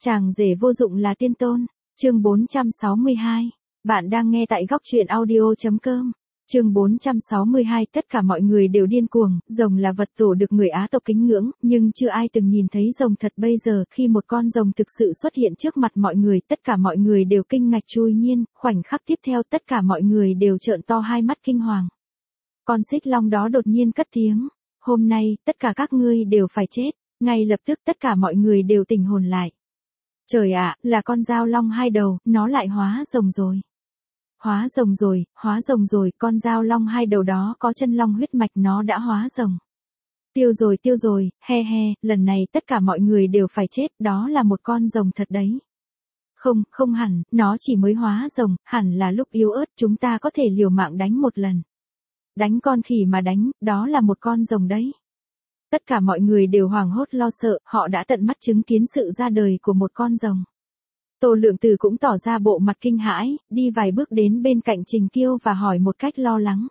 Chàng rể vô dụng là tiên tôn. Chương 462. Bạn đang nghe tại góc truyện audio.com. Chương 462. Tất cả mọi người đều điên cuồng, rồng là vật tổ được người Á tộc kính ngưỡng, nhưng chưa ai từng nhìn thấy rồng thật. Bây giờ khi một con rồng thực sự xuất hiện trước mặt mọi người, tất cả mọi người đều kinh ngạc chui nhiên, khoảnh khắc tiếp theo tất cả mọi người đều trợn to hai mắt kinh hoàng. Con xích long đó đột nhiên cất tiếng, hôm nay, tất cả các ngươi đều phải chết. Ngay lập tức tất cả mọi người đều tỉnh hồn lại. Trời ạ, là con dao long hai đầu, nó lại hóa rồng rồi. Hóa rồng rồi, con dao long hai đầu đó có chân long huyết mạch, nó đã hóa rồng. Tiêu rồi, he, lần này tất cả mọi người đều phải chết, đó là một con rồng thật đấy. Không hẳn, nó chỉ mới hóa rồng, hẳn là lúc yếu ớt chúng ta có thể liều mạng đánh một lần. Đánh con khỉ mà đánh, đó là một con rồng đấy. Tất cả mọi người đều hoảng hốt lo sợ, họ đã tận mắt chứng kiến sự ra đời của một con rồng. Tô Lượng Tử cũng tỏ ra bộ mặt kinh hãi, đi vài bước đến bên cạnh Trình Kiêu và hỏi một cách lo lắng.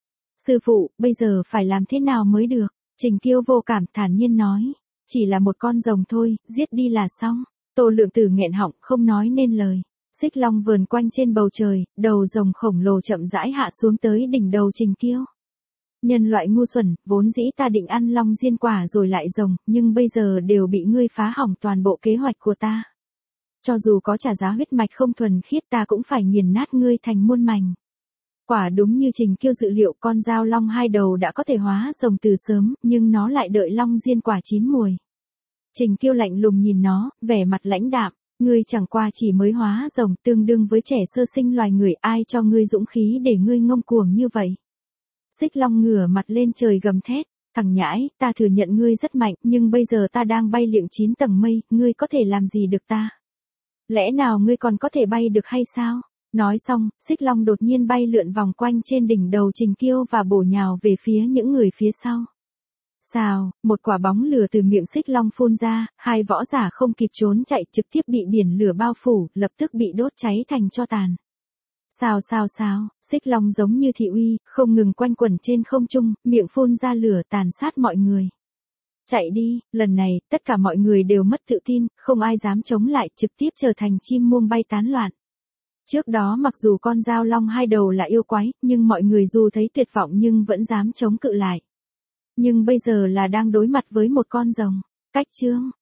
Sư phụ, bây giờ phải làm thế nào mới được? Trình Kiêu vô cảm thản nhiên nói, chỉ là một con rồng thôi, giết đi là xong. Tô Lượng Tử nghẹn họng không nói nên lời. Xích long vờn quanh trên bầu trời, đầu rồng khổng lồ chậm rãi hạ xuống tới đỉnh đầu Trình Kiêu. Nhân loại ngu xuẩn, vốn dĩ ta định ăn long diên quả rồi lại rồng, nhưng bây giờ đều bị ngươi phá hỏng toàn bộ kế hoạch của ta. Cho dù có trả giá huyết mạch không thuần khiết ta cũng phải nghiền nát ngươi thành muôn mảnh. Quả đúng như Trình Kiêu dự liệu, con dao long hai đầu đã có thể hóa rồng từ sớm, nhưng nó lại đợi long diên quả chín mùi. Trình Kiêu lạnh lùng nhìn nó, vẻ mặt lãnh đạm, ngươi chẳng qua chỉ mới hóa rồng, tương đương với trẻ sơ sinh loài người, ai cho ngươi dũng khí để ngươi ngông cuồng như vậy. Xích long ngửa mặt lên trời gầm thét, thằng nhãi, ta thừa nhận ngươi rất mạnh, nhưng bây giờ ta đang bay liệng 9 tầng mây, ngươi có thể làm gì được ta? Lẽ nào ngươi còn có thể bay được hay sao? Nói xong, xích long đột nhiên bay lượn vòng quanh trên đỉnh đầu Trình Kiêu và bổ nhào về phía những người phía sau. Xào, một quả bóng lửa từ miệng xích long phun ra, hai võ giả không kịp trốn chạy trực tiếp bị biển lửa bao phủ, lập tức bị đốt cháy thành tro tàn. Xào, xích long giống như thị uy, không ngừng quanh quẩn trên không trung, miệng phun ra lửa tàn sát mọi người. Chạy đi, lần này, tất cả mọi người đều mất tự tin, không ai dám chống lại, trực tiếp trở thành chim muông bay tán loạn. Trước đó mặc dù con dao long hai đầu là yêu quái, nhưng mọi người dù thấy tuyệt vọng nhưng vẫn dám chống cự lại. Nhưng bây giờ là đang đối mặt với một con rồng. Cách chương.